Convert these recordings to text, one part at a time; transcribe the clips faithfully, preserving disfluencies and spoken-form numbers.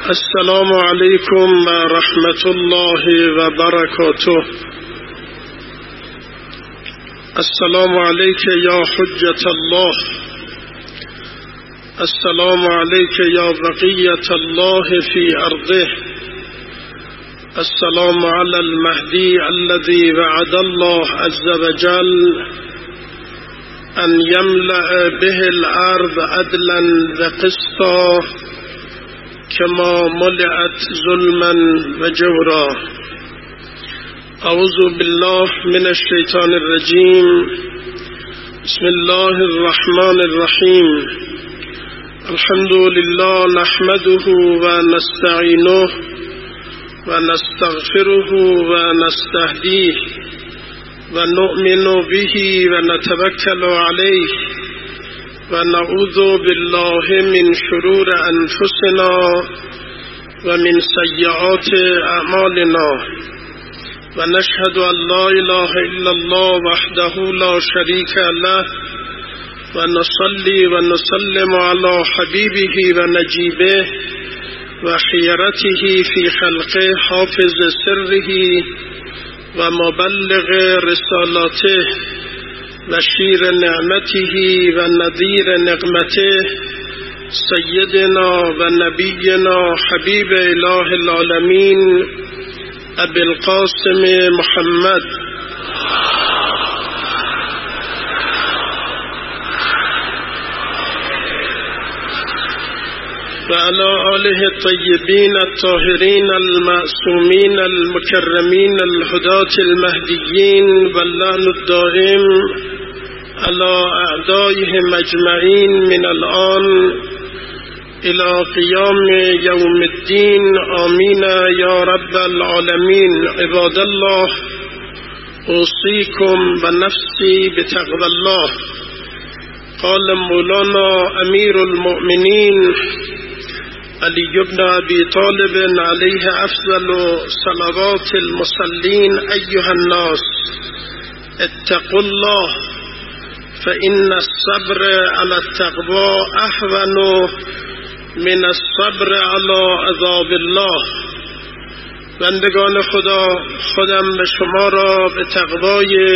السلام علیکم و رحمت الله و برکاته. السلام علیک یا حجت الله، السلام علیک یا بقیت الله فی ارضه، السلام علی المهدی الذي وعد الله عز وجل ان یملأ به الارض عدلا و قسطا كما ملئت ظلما و جورا. اعوذ بالله من الشیطان الرجیم. بسم الله الرحمن الرحیم. الحمد لله نحمده و نستعینه و نستغفره و نستهدیه و نؤمن به و نتوکل علیه و نعوذ بالله من شرور انفسنا و من سیئات اعمالنا و نشهد ان لا اله الا الله وحده لا شریک له و نصلی و نسلم علی حبیبه و نجیبه و خیرته فی خلقه حافظ سره و مبلغ رسالاته و شیر نعمته و نذیر نقمته سیدنا و نبینا حبیب اله العالمین ابی القاسم محمد و علی آله الطیبین الطاهرین المعصومین المکرمین الهداة المهدیین واللعن الدائم على اعدائهم اجمعین من الآن الى قیام یوم الدین. آمین یا رب العالمین. عباد الله، اوصیکم و نفسی بتقوی الله. قال مولانا امیر المؤمنین علی بن ابی طالب علیه افضل صلوات المصلین: ایها الناس اتقوا الله فإن الصبر على التقوى اهون من الصبر على عذاب الله. بندگان خدا، خودم به شما را به تقوای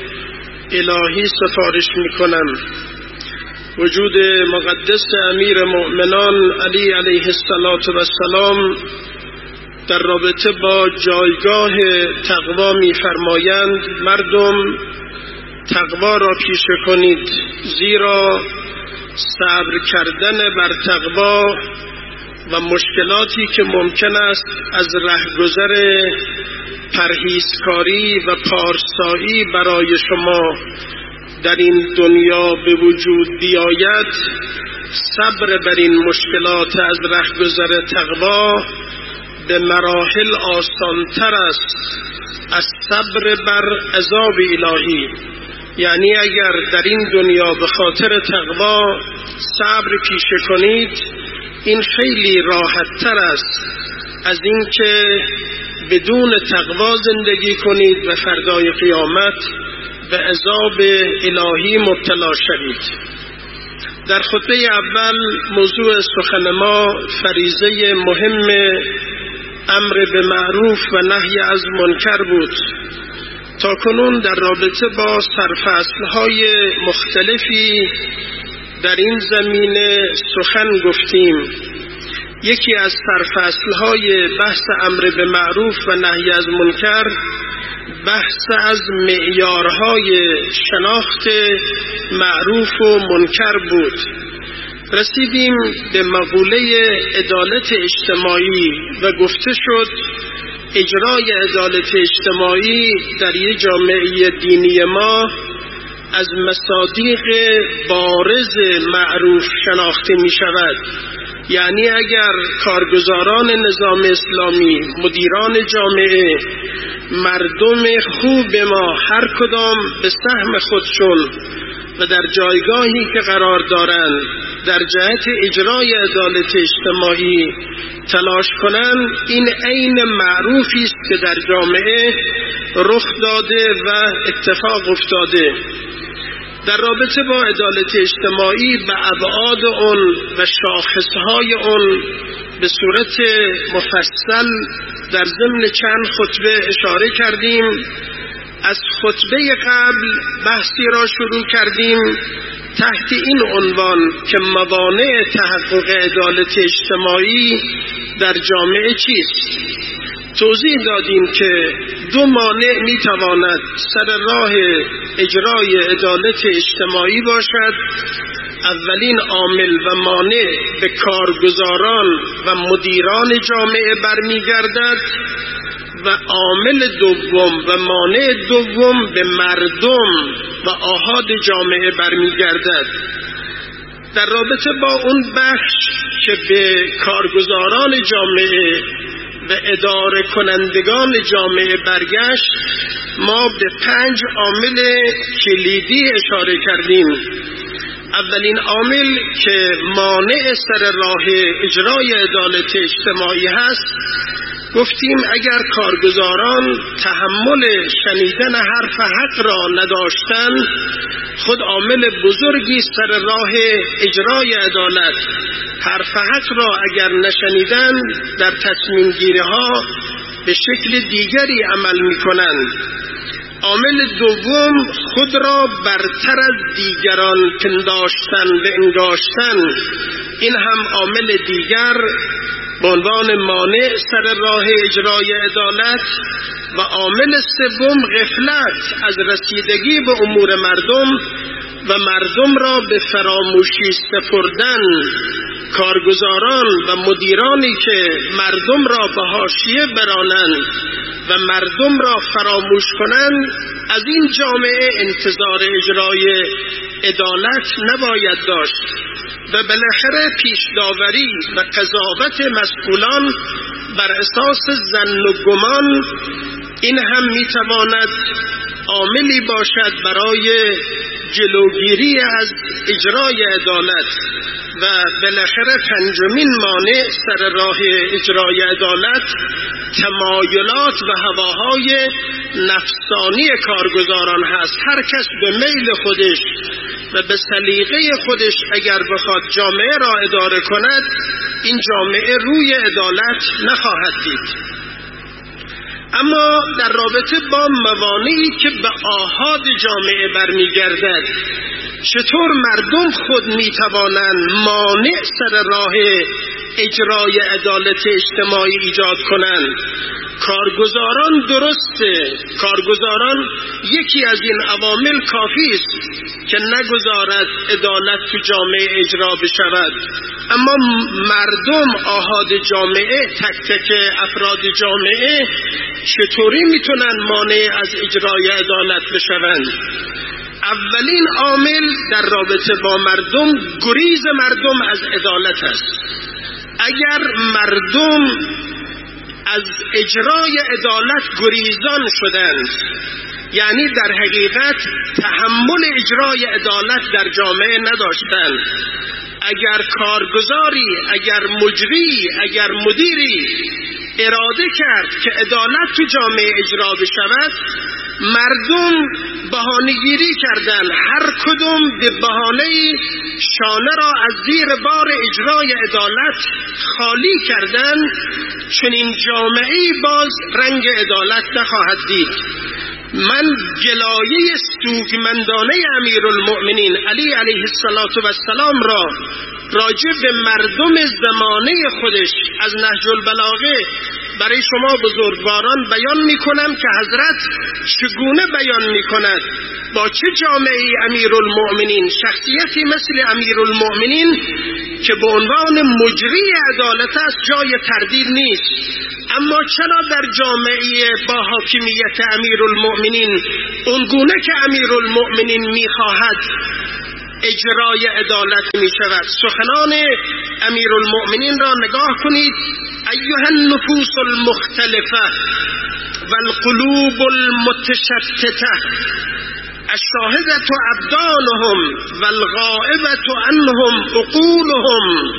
الهی سفارش میکنم. وجود مقدس امیر مؤمنان علی علیه السلام در رابطه با جایگاه تقوا می‌فرمایند: مردم تقوا را پیشه کنید، زیرا صبر کردن بر تقوا و مشکلاتی که ممکن است از رهگذر پرهیزکاری و پارسایی برای شما در این دنیا به وجود بیاید، صبر بر این مشکلات از رهگذر تقوا به مراحل آسانتر است از صبر بر عذاب الهی. یعنی اگر در این دنیا به خاطر تقوا صبر پیشه کنید، این خیلی راحت تر است از این که بدون تقوا زندگی کنید و فردای قیامت به عذاب الهی مبتلا شوید. در خطبه اول موضوع سخن ما فریضه مهم امر به معروف و نهی از منکر بود. تا کنون در رابطه با سرفصل‌های مختلفی در این زمینه سخن گفتیم. یکی از سرفصل‌های بحث امر به معروف و نهی از منکر بحث از معیارهای شناخت معروف و منکر بود. رسیدیم به مقوله عدالت اجتماعی و گفته شد اجرای عدالت اجتماعی در یک جامعه دینی ما از مصادیق بارز معروف شناخته می شود. یعنی اگر کارگزاران نظام اسلامی، مدیران جامعه، مردم خوب ما هر کدام به سهم خودشون و در جایگاهی که قرار دارند در جهت اجرای عدالت اجتماعی تلاش کنند، این عین معروفی است که در جامعه رخ داده و اتفاق افتاده. در رابطه با عدالت اجتماعی به ابعاد اون و شاخصهای اون به صورت مفصل در ضمن چند خطبه اشاره کردیم. از خطبه قبل بحثی را شروع کردیم تحت این عنوان که موانع تحقق عدالت اجتماعی در جامعه چیست. توضیح دادیم که دو مانع میتواند سر راه اجرای عدالت اجتماعی باشد. اولین عامل و مانع به کارگزاران و مدیران جامعه برمیگردد و عامل دوم و مانع دوم به مردم و آحاد جامعه برمیگردد. در رابطه با اون بخش که به کارگزاران جامعه و اداره کنندگان جامعه برگشت، ما به پنج عامل کلیدی اشاره کردیم. اولین عامل که مانع سر راه اجرای عدالت اجتماعی هست، گفتیم اگر کارگزاران تحمل شنیدن حرف حق را نداشتند، خود عامل بزرگی سر راه اجرای عدالت. حرف حق را اگر نشنیدن در تصمیم گیری ها به شکل دیگری عمل می کنند. عامل دوم خود را برتر از دیگران پنداشتن و انگاشتن، این هم عامل دیگر به عنوان مانع سر راه اجرای عدالت. و عامل سوم غفلت از رسیدگی به امور مردم و مردم را به فراموشی سپردن. کارگزاران و مدیرانی که مردم را به حاشیه برانند و مردم را فراموش کنند، از این جامعه انتظار اجرای عدالت نباید داشت. و بالاخره پیش داوری و قضاوت مسئولان بر اساس ظن و گمان، این هم میتواند عاملی باشد برای جلوگیری از اجرای عدالت. و بالاخره پنجمین مانع سر راه اجرای عدالت تمایلات و هواهای نفسانی کارگزاران هست. هر کس به میل خودش و به سلیقه خودش اگر بخواد جامعه را اداره کند، این جامعه روی عدالت نخواهد دید. اما در رابطه با موانعی که به آحاد جامعه برمیگردد، چطور مردم خود میتوانند مانع سر راه اجرای عدالت اجتماعی ایجاد کنند؟ کارگزاران درسته، کارگزاران یکی از این عوامل کافی است که نگذارد عدالت تو جامعه اجرا بشود. اما مردم، آحاد جامعه، تک تک افراد جامعه چطوری میتونن مانع از اجرای عدالت بشوند؟ اولین عامل در رابطه با مردم گریز مردم از عدالت است. اگر مردم از اجرای عدالت گریزان شدند، یعنی در حقیقت تحمل اجرای عدالت در جامعه نداشتند، اگر کارگزاری، اگر مجری، اگر مدیری اراده کرد که عدالت تو جامعه اجرا بشود، مردم بهانه‌گیری کردند، هر کدوم به بهانه‌ای شانه را از زیر بار اجرای عدالت خالی کردند، چون این جامعه باز رنگ عدالت نخواهد دید. من گلایه سوگمندانه امیرالمؤمنین علی علیه السلام را راجع به مردم زمانه خودش از نهج البلاغه برای شما بزرگواران بیان می کنم که حضرت چگونه بیان می کند با چه جامعه امیرالمؤمنین، شخصیتی مثل امیرالمؤمنین که به عنوان مجری عدالت است جای تردید نیست. اما چرا در جامعه با حاکمیت امیرالمؤمنین اونگونه که امیرالمؤمنین می خواهد اجرای عدالت می شود؟ سخنان امیرالمؤمنین را نگاه کنید. ایها النفوس المختلفه والقلوب المتشتته الشاهدة ابدانهم والغائبة عنهم عقولهم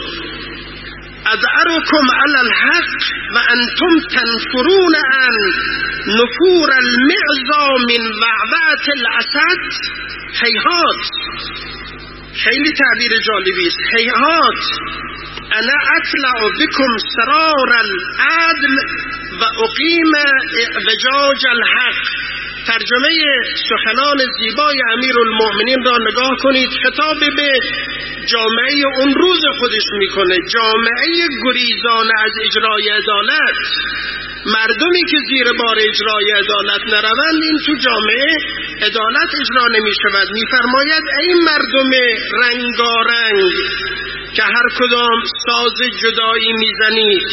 ادعركم على الحق وانتم تنفرون عن نفور المعزى من وعوعة الاسد. هیهات خیلی تعبیر جالبی است. هیهات انا اطلع بكم سرار العدل و اقیم اعوجاج الحق. ترجمه سخنان زیبای امیرالمؤمنین را نگاه کنید. خطاب به جامعه اون روز خودش میکنه، جامعه گریزان از اجرای عدالت. مردمی که زیر بار اجرای عدالت نروند، این تو جامعه عدالت اجرا نمی شود. می فرماید ای مردم رنگارنگ که هر کدام ساز جدایی می زنید،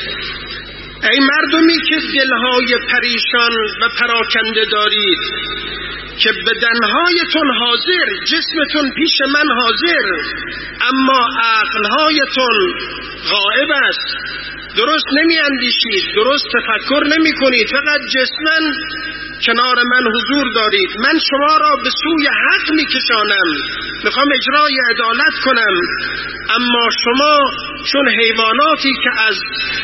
ای مردمی که دلهای پریشان و پراکنده دارید، که بدنهایتون حاضر، جسمتون پیش من حاضر، اما عقلهایتون غائب است. درست نمی اندیشید، درست تفکر نمی کنید، فقط جسمن کنار من حضور دارید. من شما را به سوی حق می کشانم، میخوام اجرای عدالت کنم، اما شما چون حیواناتی که از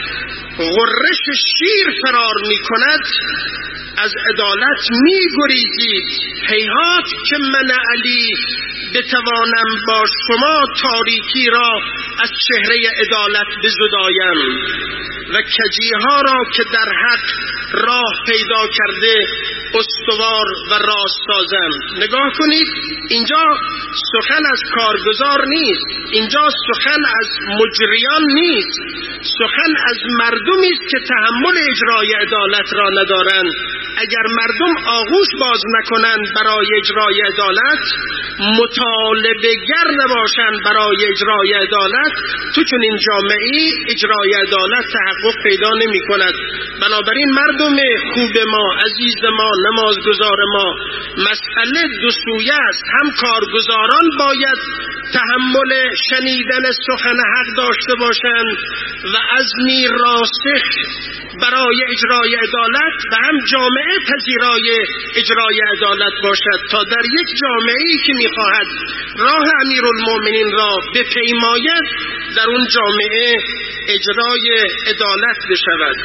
غرش شیر فرار می کند از عدالت می گریزید. هیهات که من علی بتوانم با شما تاریکی را از چهره عدالت بزدایم و کجیها را که در حق راه پیدا کرده استوار و راست سازم. نگاه کنید، اینجا سخن از کارگزار نیست، اینجا سخن از مجریان نیست، سخن از مردمی است که تحمل اجرای عدالت را ندارند. اگر مردم آغوش باز نکنند برای اجرای عدالت، مطالبه گر نباشند برای اجرای عدالت، تو چون این جامعه اجرای عدالت تحقق پیدا نمی کند. بنابراین مردم خوب ما، عزیز ما، نمازگزار ما، مسئله دو سویه است. هم کارگزاران باید تحمل شنیدن سخن حق داشته باشند و عزمی راسخ برای اجرای عدالت، و هم جامعه پذیرای اجرای عدالت باشد، تا در یک جامعه‌ای که می‌خواهد راه امیرالمؤمنین را بپیماید، در اون جامعه اجرای عدالت بشود.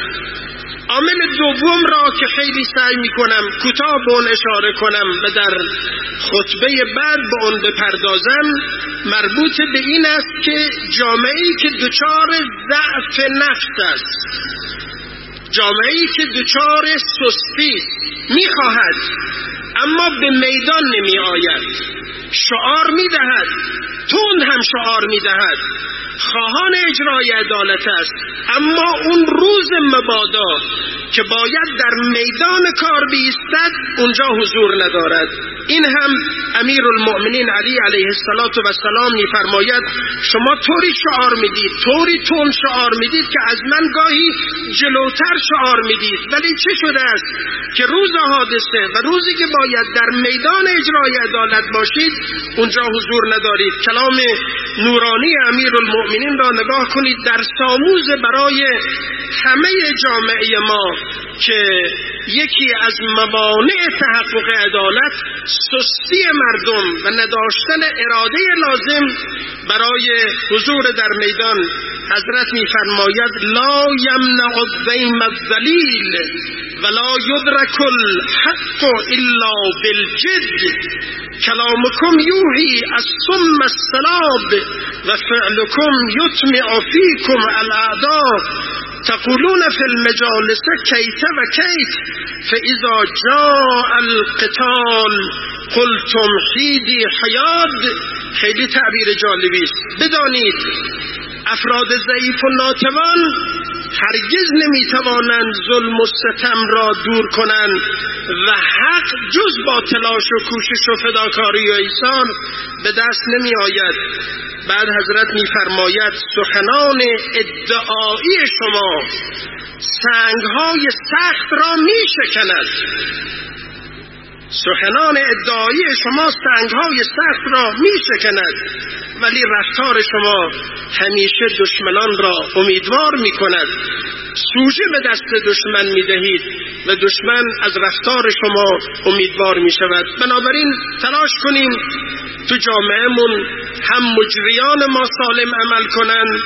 عامل دوم را که خیلی سعی می‌کنم کوتاه به اون اشاره کنم و در خطبه بعد به اون بپردازم، مربوط به این است که جامعه‌ای که دچار ضعف نفس است، جامعه‌ای که دچار سستی می‌خواهد اما به میدان نمی آید، شعار می‌دهد، تند هم شعار می‌دهد، خواهان اجرای عدالت است، اما اون روز مبادا که باید در میدان کار بایستد اونجا حضور ندارد. این هم امیرالمؤمنین علی علیه السلام می‌فرماید شما طوری شعار میدید، طوری تون شعار میدید که از من گاهی جلوتر شعار میدید، ولی چه شده است که روز حادثه و روزی که باید در میدان اجرای عدالت باشید اونجا حضور ندارید. کلام نورانی امیرالمؤمنین را نگاه کنید، در ساموز برای همه جامعه ما که یکی از موانع تحقق عدالت سستی مردم و نداشتن اراده لازم برای حضور در میدان. حضرت می‌فرماید لا یمنع الذیم الذلیل ولا یدرک الحق الا بالجد، کلامکم یوحی الصم السلاب و فعلکم یطمع فیکم الاعداء، تقولون في المجالس کیت و کیت فاذا جاء القتال قلتم حیدی حیاد. خیلی تعبیر جالبی است. بدانید افراد ضعیف و ناتوان هرگز نمیتوانند ظلم و ستم را دور کنند و حق جز با تلاش و کوشش و فداکاری و ایثار به دست نمی آید. بعد حضرت می‌فرماید سخنان ادعایی شما سنگ‌های سخت را می‌شکند. سخنان ادعایی شما سنگ‌های سخت را می‌شکند، ولی رفتار شما همیشه دشمنان را امیدوار می‌کند. سوژه به دست دشمن می‌دهید و دشمن از رفتار شما امیدوار می‌شود. بنابراین تلاش کنیم تو جامعهمون هم مجریان ما سالم عمل کنند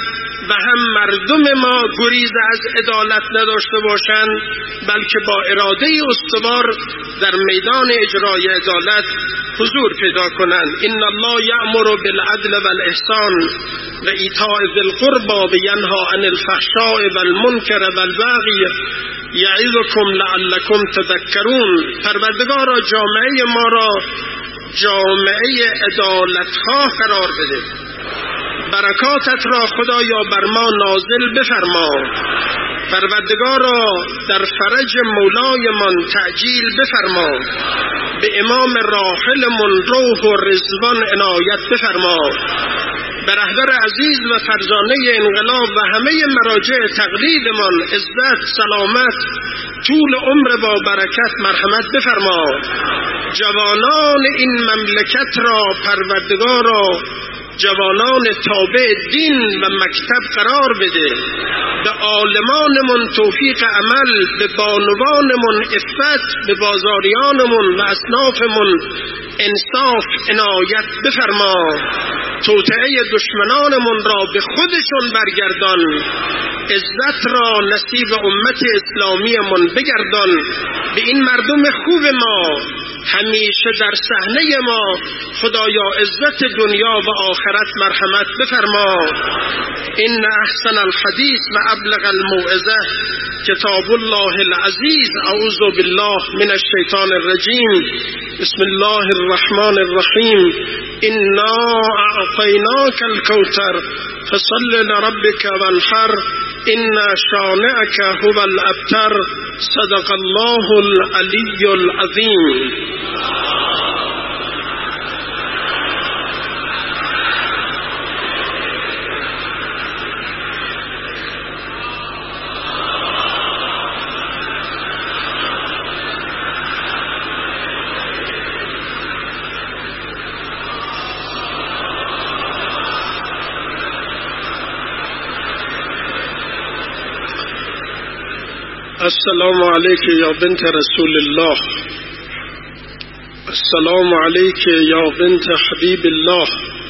و هم مردم ما گریز از عدالت نداشته باشند، بلکه با اراده استوار در میدان اجرای عدالت حضور پیدا کنند. ان الله یأمر بالعدل والاحسان و ایتاء ذی القربى و ینهی عن الفحشاء والمنکر والبغی یعظکم لعلکم تذکرون. پروردگارا جامعه ما را جامعه عدالت‌خواه قرار بده. برکاتت را خدایا بر ما نازل بفرما. پروردگارا در فرج مولایمان تعجیل بفرما. به امام راحلمون روح و رضوان عنایت بفرما. به رهبر عزیز و فرزانه انقلاب و همه مراجع تقلیدمان عزت، سلامت، طول عمر با برکت مرحمت بفرما. جوانان این مملکت را پروردگارا جوانان تابع دین و مکتب قرار بده. به عالمانمون توفیق عمل، به بانوانمون عفت، به بازاریانمون و اصنافمون انصاف عنایت بفرما. توطئه دشمنانمون را به خودشون برگردان. عزت را نصیب امت اسلامیمون بگردان. به این مردم خوب ما همیشه در صحنه ما خدایا عزت دنیا و آخرت مرحمت بفرما. ان احسن الحدیث و ابلغ الموعظه کتاب الله العزیز. اعوذ بالله من الشیطان الرجیم. بسم الله الرحمن الرحیم. انا اعطیناک الکوثر فصل لربک وانحر ان شانئک هو الابتر. صدق الله العلی العظیم. السلام علیک یا بنت رسول الله. السلام علیک یا بنت حبیب الله.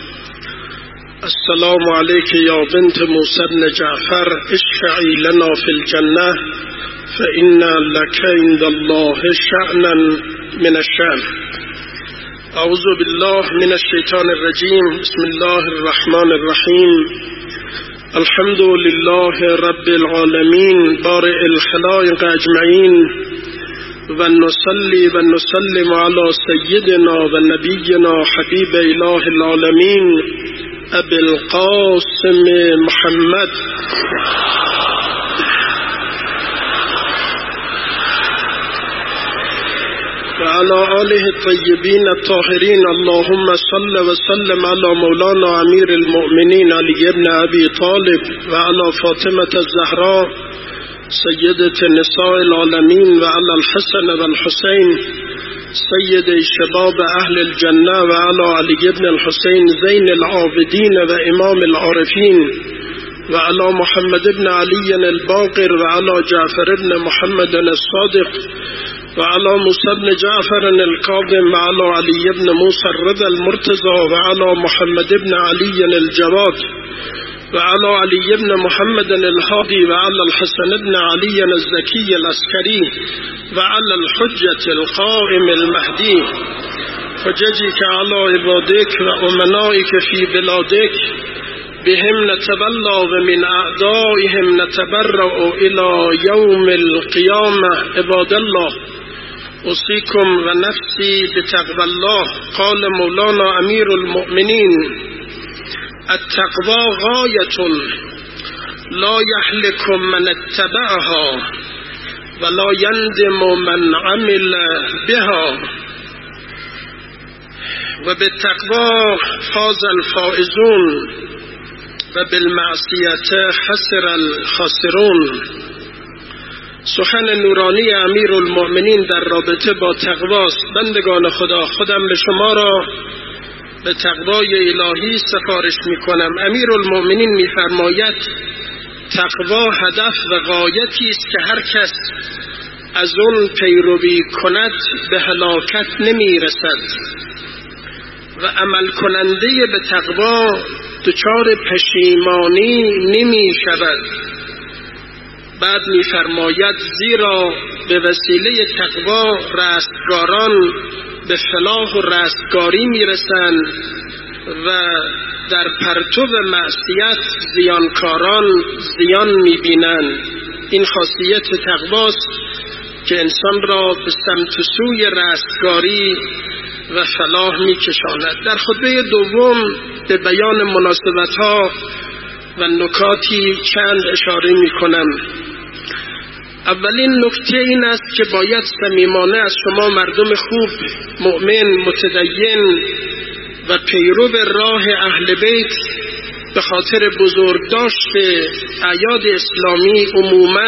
السلام علیک یا بنت موسی بن جعفر. اشفعی لنا فی الجنه فإن لك عند الله شأنا من الشأن. اعوذ بالله من الشیطان الرجیم. بسم الله الرحمن الرحیم. الحمد لله رب العالمين بارئ الخلائق اجمعین و نصلی و نسلم على سیدنا و نبینا حبیب اله العالمین ابی القاسم محمد وعلى آله الطيبين الطاهرين. اللهم صل وسلم على مولانا أمير المؤمنين علي بن أبي طالب وعلى فاطمة الزهراء سيدة نساء العالمين وعلى الحسن والحسين سيد شباب أهل الجنة وعلى علي بن الحسين زين العابدين وإمام العارفين وعلى محمد بن علي الباقر وعلى جعفر بن محمد الصادق وعلى موسى بن جعفر الكاظم وعلى علي بن موسى الرضا المرتضى وعلى محمد بن علي الجواد وعلى علي بن محمد الهادي وعلى الحسن بن علي الزكي العسكري وعلى الحجة القائم المهدي حججك على عبادك وأمنائك في بلادك بهم نتبلى ومن أعدائهم نتبرأ إلى يوم القيامة. عباد الله أوصيكم ونفسي بتقوى الله. قال مولانا أمير المؤمنين التقوى غاية لا يهلك من اتبعها ولا يندم من عمل بها وبالتقوى فاز الفائزون وبالمعصية خسر الخاسرون. سخن نورانی امیر المؤمنین در رابطه با تقواست. بندگان خدا، خودم به شما را به تقوای الهی سفارش می کنم. امیر المؤمنین می فرماید تقوا هدف و غایتی است که هر کس از اون پیروی کند به هلاکت نمی رسد و عمل کننده به تقوا دچار پشیمانی نمی شود. بعد می فرماید زیرا به وسیله تقوا رستگاران به فلاح و رستگاری می رسند و در پرتو معصیت زیانکاران زیان می بینند. این خاصیت تقواست که انسان را به سمت سوی رستگاری و فلاح می کشاند. در خطبه دوم به بیان مناسبت‌ها و نکاتی چند اشاره می کنم. اولین نکته این است که باید صمیمانه از شما مردم خوب، مؤمن، متدین و پیرو راه اهل بیت به خاطر بزرگداشت اعیاد اسلامی عموماً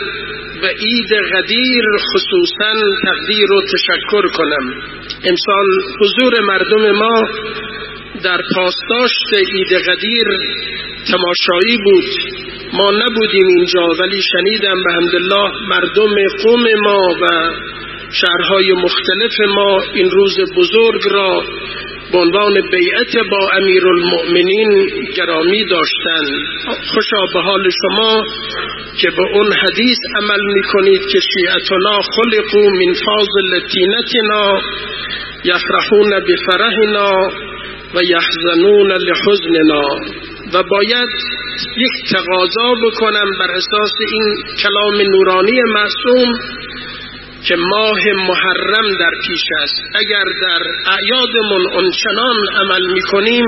و عید غدیر خصوصاً تقدیر و تشکر کنم. امسال حضور مردم ما در پاسداشت عید غدیر تماشایی بود. ما نبودیم اینجا، ولی شنیدم به حمدالله مردم قوم ما و شهرهای مختلف ما این روز بزرگ را به عنوان بیعت با امیرالمؤمنین گرامی داشتند. خوشا به حال شما که به اون حدیث عمل میکنید که شیعتنا خلقوا من فاضل طینتنا یفرحون بفرحنا و یحزنون لحزننا. و باید یک تقاضا بکنم بر اساس این کلام نورانی معصوم که ماه محرم در پیش است. اگر در اعیادمون آنچنان عمل میکنیم،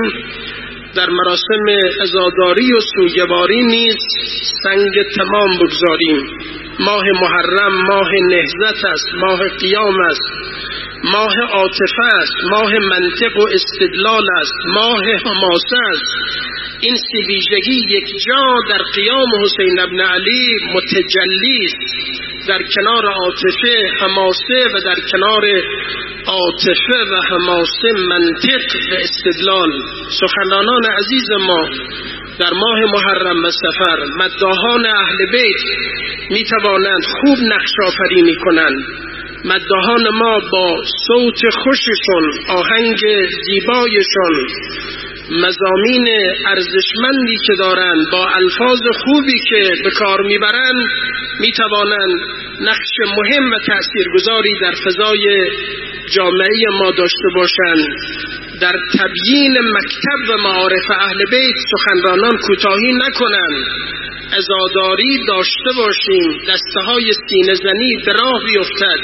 در مراسم عزاداری و سوگواری نیز سنگ تمام بگذاریم. ماه محرم ماه نهضت است، ماه قیام است، ماه عاطفه است، ماه منطق و استدلال است، ماه حماسه است. این سی ویژگی یک جا در قیام حسین ابن علی متجلی است، در کنار عاطفه حماسه و در کنار عاطفه و حماسه منطق و استدلال. سخنرانان عزیز ما در ماه محرم و سفر، مداحان اهل بیت می توانند خوب نقش آفرینی کنند. مداحان ما با صوت خوششون، آهنگ زیبایشون، مضامین ارزشمندی که دارند، با الفاظ خوبی که به کار میبرند، میتوانند نقش مهم و تأثیرگذاری در فضای جامعه ما داشته باشند. در تبیین مکتب و معارف اهل بیت سخنرانان کوتاهی نکنند. عزاداری داشته باشیم، دسته های سینه زنی به راه بیفتد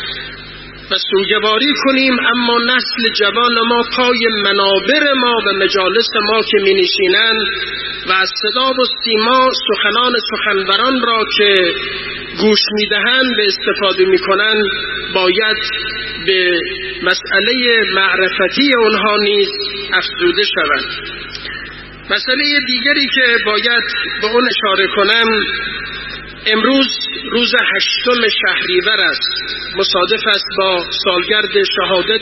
و سوگواری کنیم، اما نسل جوان ما پای منابر ما و مجالس ما که می نشینند و از صدا و سیما سخنان سخنوران را که گوش می دهند به استفاده می کنند، باید به مسئله معرفتی اونها نیز افزوده شود. مسئله دیگری که باید به اون اشاره کنم، امروز روز هشتم شهریور است، مصادف است با سالگرد شهادت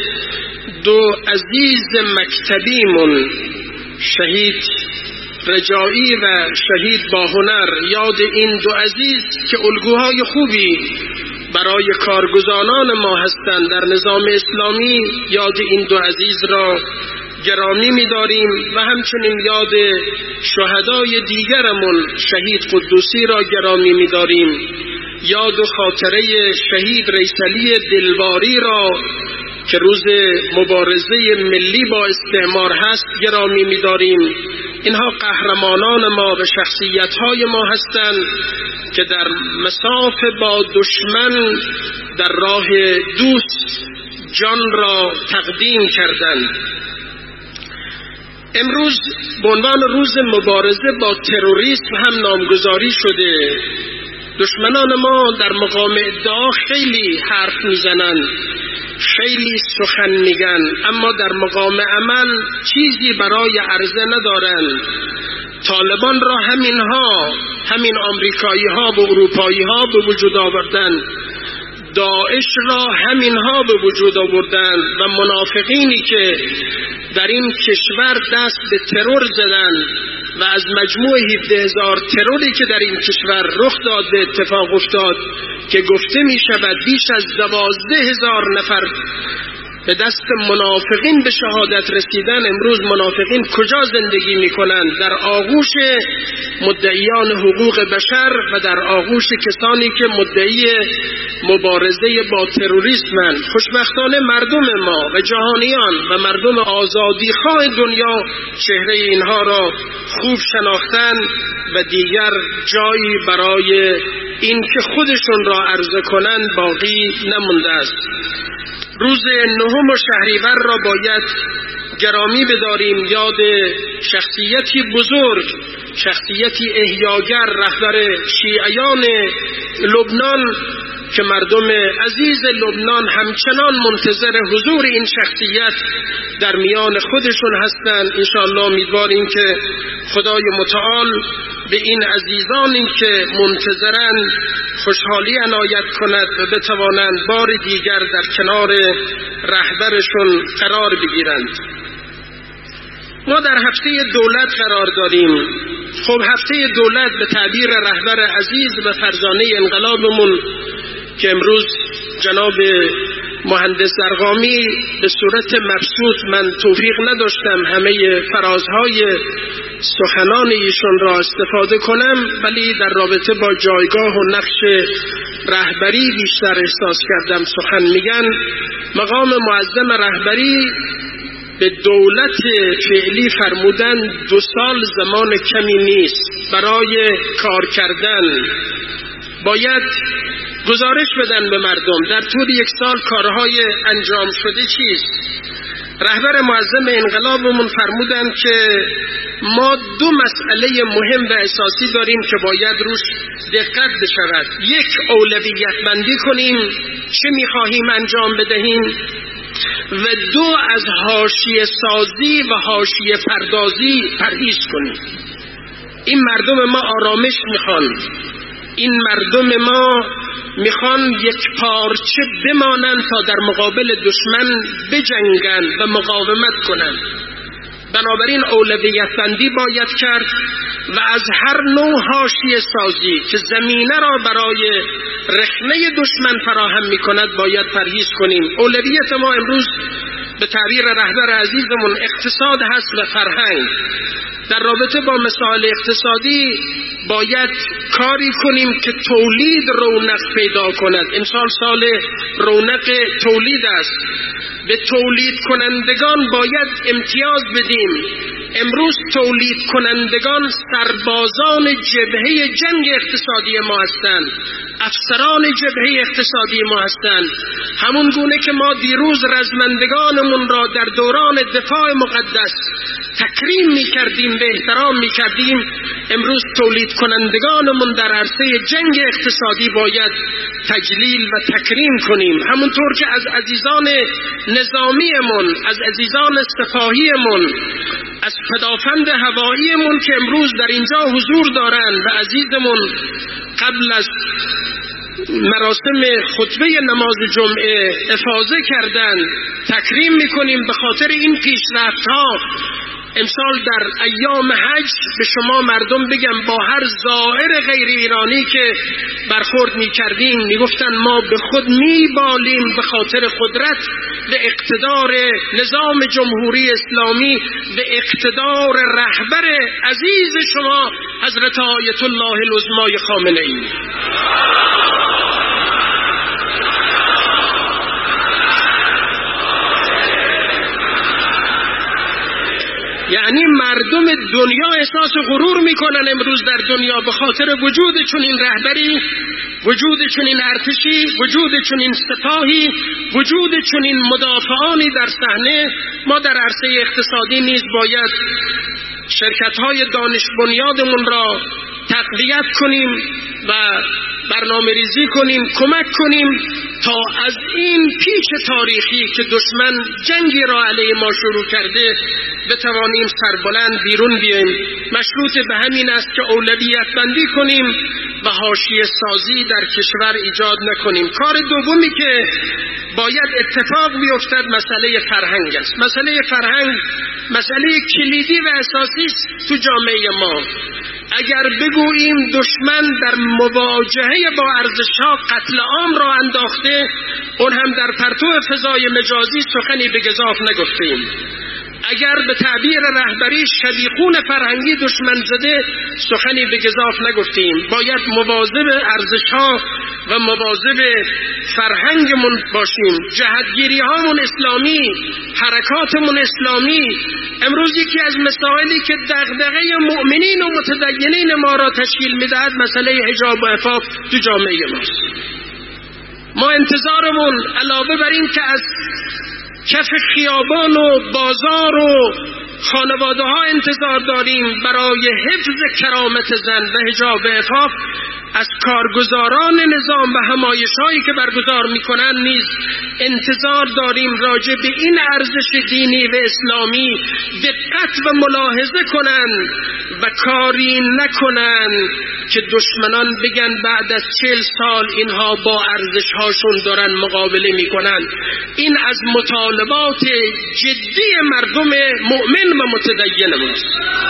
دو عزیز مکتبیمون، شهید رجایی و شهید با هنر. یاد این دو عزیز که الگوهای خوبی برای کارگزاران ما هستند در نظام اسلامی، یاد این دو عزیز را گرامی می‌داریم و همچنین یاد شهدای دیگرمون شهید قدوسی را گرامی می‌داریم. یاد و خاطره شهید ریسعلی دلواری را که روز مبارزه ملی با استعمار هست گرامی می‌داریم. اینها قهرمانان ما و شخصیت‌های ما هستند که در مساف با دشمن در راه دوست جان را تقدیم کردند. امروز به عنوان روز مبارزه با تروریسم هم نامگذاری شده. دشمنان ما در مقام ادعا خیلی حرف میزنند، خیلی سخن میگن، اما در مقام عمل چیزی برای عرضه ندارند. طالبان را همینها، همین آمریکایی ها و اروپایی ها به وجود آوردن، داعش را همینها به وجود آوردن و منافقینی که در این کشور دست به ترور زدن و از مجموع هفده هزار تروری که در این کشور رخ داد به اتفاق افتاد که گفته می شود بیش از دوازده هزار نفر به دست منافقین به شهادت رسیدن، امروز منافقین کجا زندگی میکنند؟ در آغوش مدعیان حقوق بشر و در آغوش کسانی که مدعی مبارزه با تروریسمند. خوشبختانه مردم ما و جهانیان و مردم آزادیخواه دنیا چهره اینها را خوب شناختن و دیگر جایی برای این که خودشون را عرضه کنند باقی نمونده است. روز نهم شهریور را باید گرامی بداریم، یاد شخصیتی بزرگ، شخصیتی احیاگر، رهبر شیعیان لبنان که مردم عزیز لبنان همچنان منتظر حضور این شخصیت در میان خودشون هستند. انشاءالله امیدواریم که خدای متعال به این عزیزانی که منتظرند خوشحالی عنایت کند و بتوانند بار دیگر در کنار رهبرشون قرار بگیرند. ما در هفته دولت قرار داریم. خب هفته دولت به تعبیر رهبر عزیز و فرزانه انقلابمون که امروز جناب مهندس زرقامی به صورت مبسوط، من توفیق نداشتم همه فرازهای سخنان ایشون را استفاده کنم، ولی در رابطه با جایگاه و نقش رهبری بیشتر احساس کردم سخن میگن. مقام معظم رهبری به دولت فعلی فرمودن دو سال زمان کمی نیست برای کار کردن. باید گزارش بدن به مردم در طول یک سال کارهای انجام شده چیست. رهبر معظم انقلابمون فرمودن که ما دو مسئله مهم و اساسی داریم که باید روش دقت بشود. یک، اولویت بندی کنیم چه میخواهیم انجام بدهیم، و دو، از حاشیه سازی و حاشیه پردازی پرهیز کنیم. این مردم ما آرامش میخوان، این مردم ما میخوان یک پارچه بمانند تا در مقابل دشمن بجنگن و مقاومت کنند. بنابراین اولویت بندی باید کرد و از هر نوع حاشیه سازی که زمینه را برای رخنه دشمن فراهم میکند باید پرهیز کنیم. اولویت ما امروز به تعبیر رهبر عزیزمون اقتصاد هست و فرهنگ. در رابطه با مسائل اقتصادی باید کاری کنیم که تولید رونق پیدا کند. امسال سال رونق تولید است. به تولید کنندگان باید امتیاز بدیم. امروز تولید کنندگان سربازان جبهه جنگ اقتصادی ما هستند، افسران جبهه اقتصادی ما هستند. همون گونه که ما دیروز رزمندگانمون را در دوران دفاع مقدس تکریم می کردیم، به احترام می کردیم، امروز تولید کنندگانمون در عرصه جنگ اقتصادی باید تجلیل و تکریم کنیم. همونطور که از عزیزان نظامیمون، از عزیزان سپاهیمون، از پدافند هواییمون که امروز در اینجا حضور دارند و عزیزمون قبل از مراسم خطبه نماز جمعه افاضه کردند تکریم میکنیم. به خاطر این پیشرفت‌ها امسال در ایام حج به شما مردم بگم با هر زائر غیر ایرانی که برخورد می کردیم می گفتن ما به خود می بالیم به خاطر قدرت و اقتدار نظام جمهوری اسلامی و اقتدار رهبر عزیز شما حضرت آیت الله العظمای خامنه ای. یعنی مردم دنیا احساس غرور میکنن امروز در دنیا به خاطر وجود چنین رهبری، وجود چنین ارتشی، وجود چنین سپاهی، وجود چنین مدافعانی در صحنه. ما در عرصه اقتصادی نیز باید شرکت‌های دانش بنیادمون را تقویت کنیم و برنامه ریزی کنیم، کمک کنیم تا از این پیچ تاریخی که دشمن جنگی را علیه ما شروع کرده بتوانیم سربلند بیرون بیاییم. مشروط به همین است که اولویت بندی کنیم و حاشیه سازی در کشور ایجاد نکنیم. کار دومی که باید اتفاق بیفتد مسئله فرهنگ است. مسئله فرهنگ مسئله کلیدی و اساسی است تو جامعه ما. اگر بگوییم دشمن در مواجهه با ارزش‌ها قتل عام را انداخته، اون هم در پرتو فضای مجازی سخنی به گزاف نگفتیم. اگر به تعبیر رهبری شبیخون فرهنگی دشمن زده، سخنی به گزاف نگفتیم. باید مواظب ارزش‌ها و مواظب فرهنگمون باشیم. جهتگیری هامون اسلامی، حرکاتمون اسلامی. امروز یکی از مسائلی که دغدغه مؤمنین و متدینین ما را تشکیل می‌دهد مسئله حجاب و عفاف تو جامعه ماست. ما انتظارمون علاوه بر این که از کف خیابان و بازار و خانواده ها انتظار داریم برای حفظ کرامت زن و حجاب و عفاف، از کارگزاران نظام و همایش‌هایی که برگزار می‌کنند نیز انتظار داریم راجع به این ارزش دینی و اسلامی دقت و ملاحظه کنند و کاری نکنند که دشمنان بگن بعد از چهل سال اینها با ارزش‌هاشون دارن مقابله می‌کنند. این از مطالبات جدی مردم مؤمن و متدین ماست.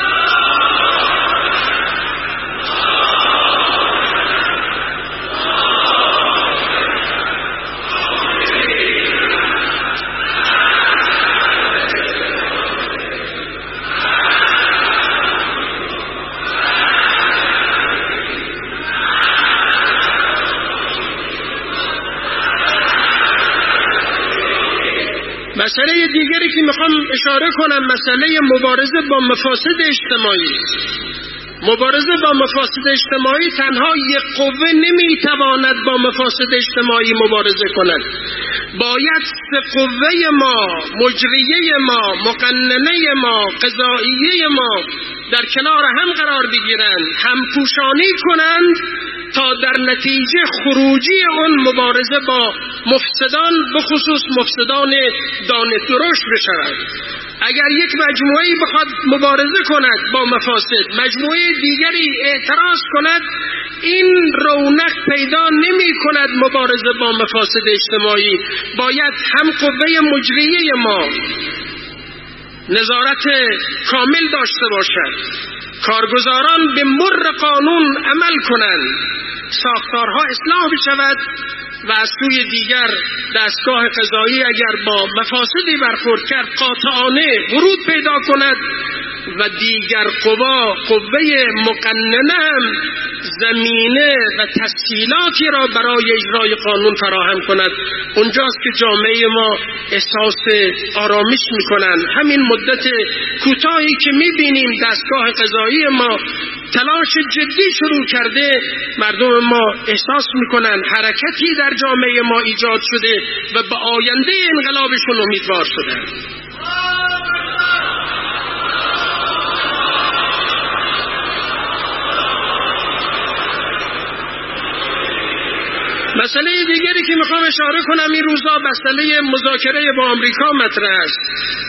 مسئله دیگری که میخوام اشاره کنم مسئله مبارزه با مفاسد اجتماعی. مبارزه با مفاسد اجتماعی تنها یک قوه نمیتواند با مفاسد اجتماعی مبارزه کند. باید سه قوه ما، مجریه ما، مقننه ما، قضاییه ما در کنار هم قرار بگیرند، همپوشانی کنند تا در نتیجه خروجی اون مبارزه با مفسدان به خصوص مفسدان دانه درشت بشود. اگر یک مجموعه بخواد مبارزه کند با مفاسد، مجموعه دیگری اعتراض کند، این رونق پیدا نمی کند. مبارزه با مفاسد اجتماعی باید هم قوه مجریه ما نظارت کامل داشته باشد، کارگزاران به مر قانون عمل کنند، ساختارها اصلاح بشود و از سوی دیگر دستگاه قضایی اگر با مفاسدی برخورد کرد قاطعانه ورود پیدا کند و دیگر قوا قوه مقننه هم زمینه و تسهیلاتی را برای اجرای قانون فراهم کند. اونجاست که جامعه ما احساس آرامش میکنند. همین مدت کوتاهی که میبینیم دستگاه قضایی ما تلاش جدی شروع کرده، مردم ما احساس میکنند حرکتی در جامعه ما ایجاد شده و به آینده انقلابشون امیدوار شدند. مسئله دیگری که میخوام اشاره کنم این روزا مسئله مذاکره با آمریکا مطرح است.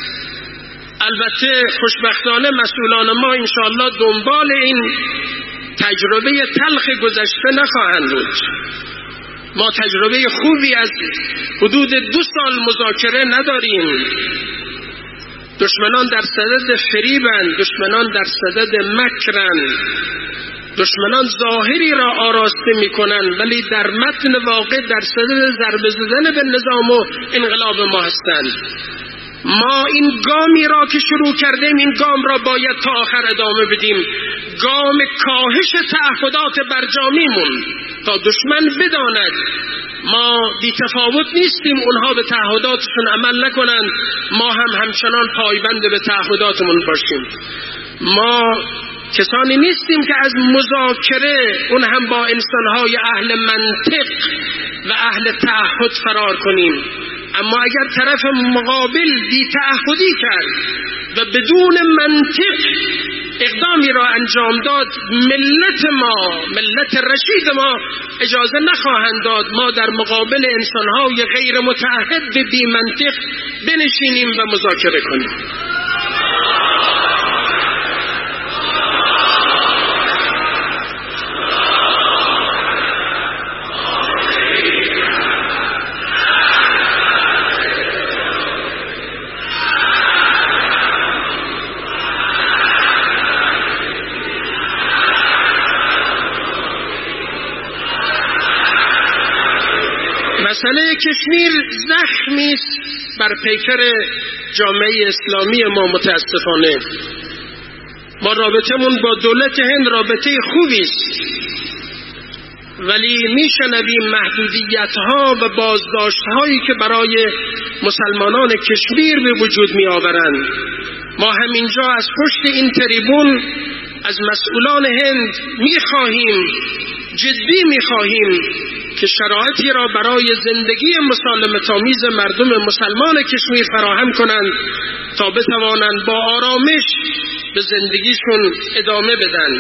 البته خوشبختانه مسئولان ما انشاءالله دنبال این تجربه تلخ گذشته نخواهند بود. ما تجربه خوبی از حدود دو سال مذاکره نداریم. دشمنان در صدد فریبند، دشمنان در صدد مکرند، دشمنان ظاهری را آراسته میکنند ولی در متن واقع در صدد ضربه زدن به نظام و انقلاب ما هستند. ما این گامی را که شروع کردیم این گام را باید تا آخر ادامه بدیم، گام کاهش تعهدات برجامیمون، تا دشمن بداند ما بی تفاوت نیستیم، اونها به تعهداتشون عمل نکنند، ما هم همچنان پایبند به تعهداتمون باشیم. ما کسانی نیستیم که از مذاکره اون هم با انسانهای اهل منطق و اهل تعهد فرار کنیم. اما اگر طرف مقابل بی تعهدی کرد و بدون منطق اقدامی را انجام داد، ملت ما، ملت رشید ما اجازه نخواهند داد ما در مقابل انسانهای غیر متعهد به بی منطق بنشینیم و مذاکره کنیم. مسئله کشمیر زخمی است بر پیکر جامعه اسلامی ما. متاسفانه ما رابطمون با دولت هند رابطه خوبی است، ولی میشنویم محدودیت ها و بازداشت هایی که برای مسلمانان کشمیر به وجود می آورند. ما همینجا از پشت این تریبون از مسئولان هند می خواهیم، جدی می خواهیم که شرایطی را برای زندگی مسالمت آمیز مردم مسلمان کشمیر فراهم کنند تا بتوانند با آرامش به زندگیشون ادامه بدن.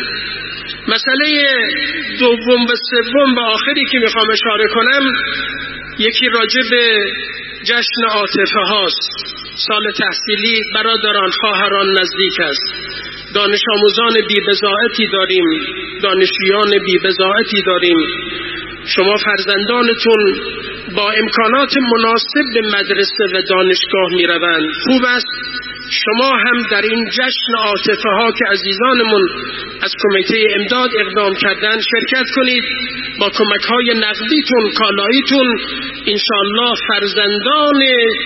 مسئله دوم و سوم و آخری که میخوام اشاره کنم، یکی راجع به جشن عاطفه هاست. سال تحصیلی برادران خواهران نزدیک است. دانش آموزان بی‌بضاعتی داریم، دانشجویان بی‌بضاعتی داریم. شما فرزندانتون با امکانات مناسب به مدرسه و دانشگاه می روند. خوب است شما هم در این جشن عاطفه ها که عزیزانمون از کمیته امداد اقدام کردن شرکت کنید. با کمک های نقدیتون، کالاییتون انشاءالله فرزندان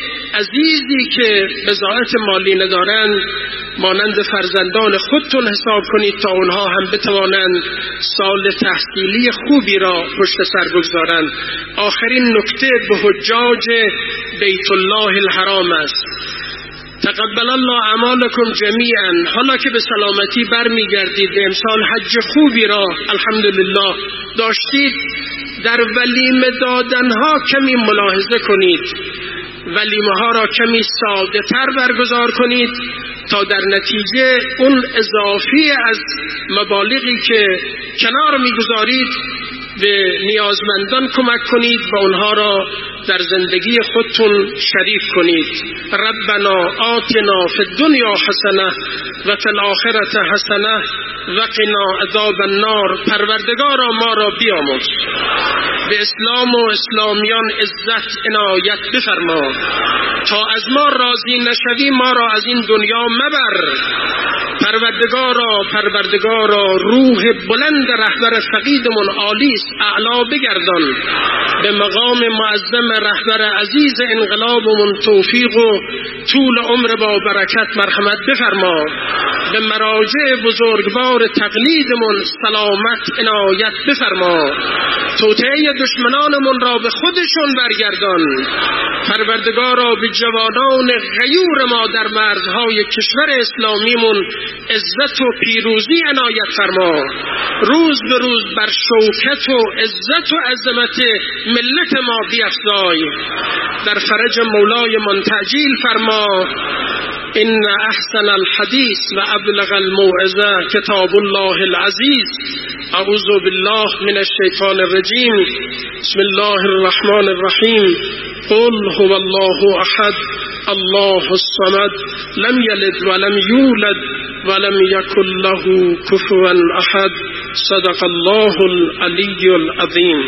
عزیزی که بضاعت مالی ندارند مانند فرزندان خودتون حساب کنید تا اونها هم بتوانند سال تحصیلی خوبی را پشت سر بگذارند. آخرین نکته به حجاج بیت الله الحرام است. تقبل الله اعمالکم جمیعا. حالا که به سلامتی برمیگردید امسال حج خوبی را الحمدلله داشتید، در ولیمه دادنها کمی ملاحظه کنید، ولیمه ها را کمی ساده تر برگزار کنید تا در نتیجه اون اضافی از مبالغی که کنار میگذارید به نیازمندان کمک کنید و اونها را در زندگی خودتون شریک کنید. ربنا آتنا فی الدنیا حسنه و فی الاخرة حسنه و قنا عذاب النار. پروردگارا ما را بیامرز، به اسلام و اسلامیان عزت عنایت بفرما. تا از ما راضی نشوی ما را از این دنیا مبر. پروردگارا پروردگارا روح بلند رهبر فقیدمون عالی است، اعلا بگردان. به مقام معظم رهبر عزیز انقلابمون توفیق و طول عمر با برکت مرحمت بفرما. به مراجع بزرگوار تقلیدمون سلامت عنایت بفرما. توطئه دشمنانمون را به خودشون برگردان. پروردگارا به جوانان غیور ما در مرزهای کشور اسلامیمون عزت و پیروزی عنایت فرما. روز به روز بر شوکت و عزت و عظمت ملت ما بیفزای. در فرج مولای من تعجیل فرما. ان احسن الحدیث و ابلغ الموعظه کتاب الله العزیز. اعوذ بالله من الشیطان الرجیم. بسم الله الرحمن الرحیم. قل هو الله احد الله الصمد لم یلد ولم یولد ولم یکن له کفوا احد. صدق الله العلی العظیم.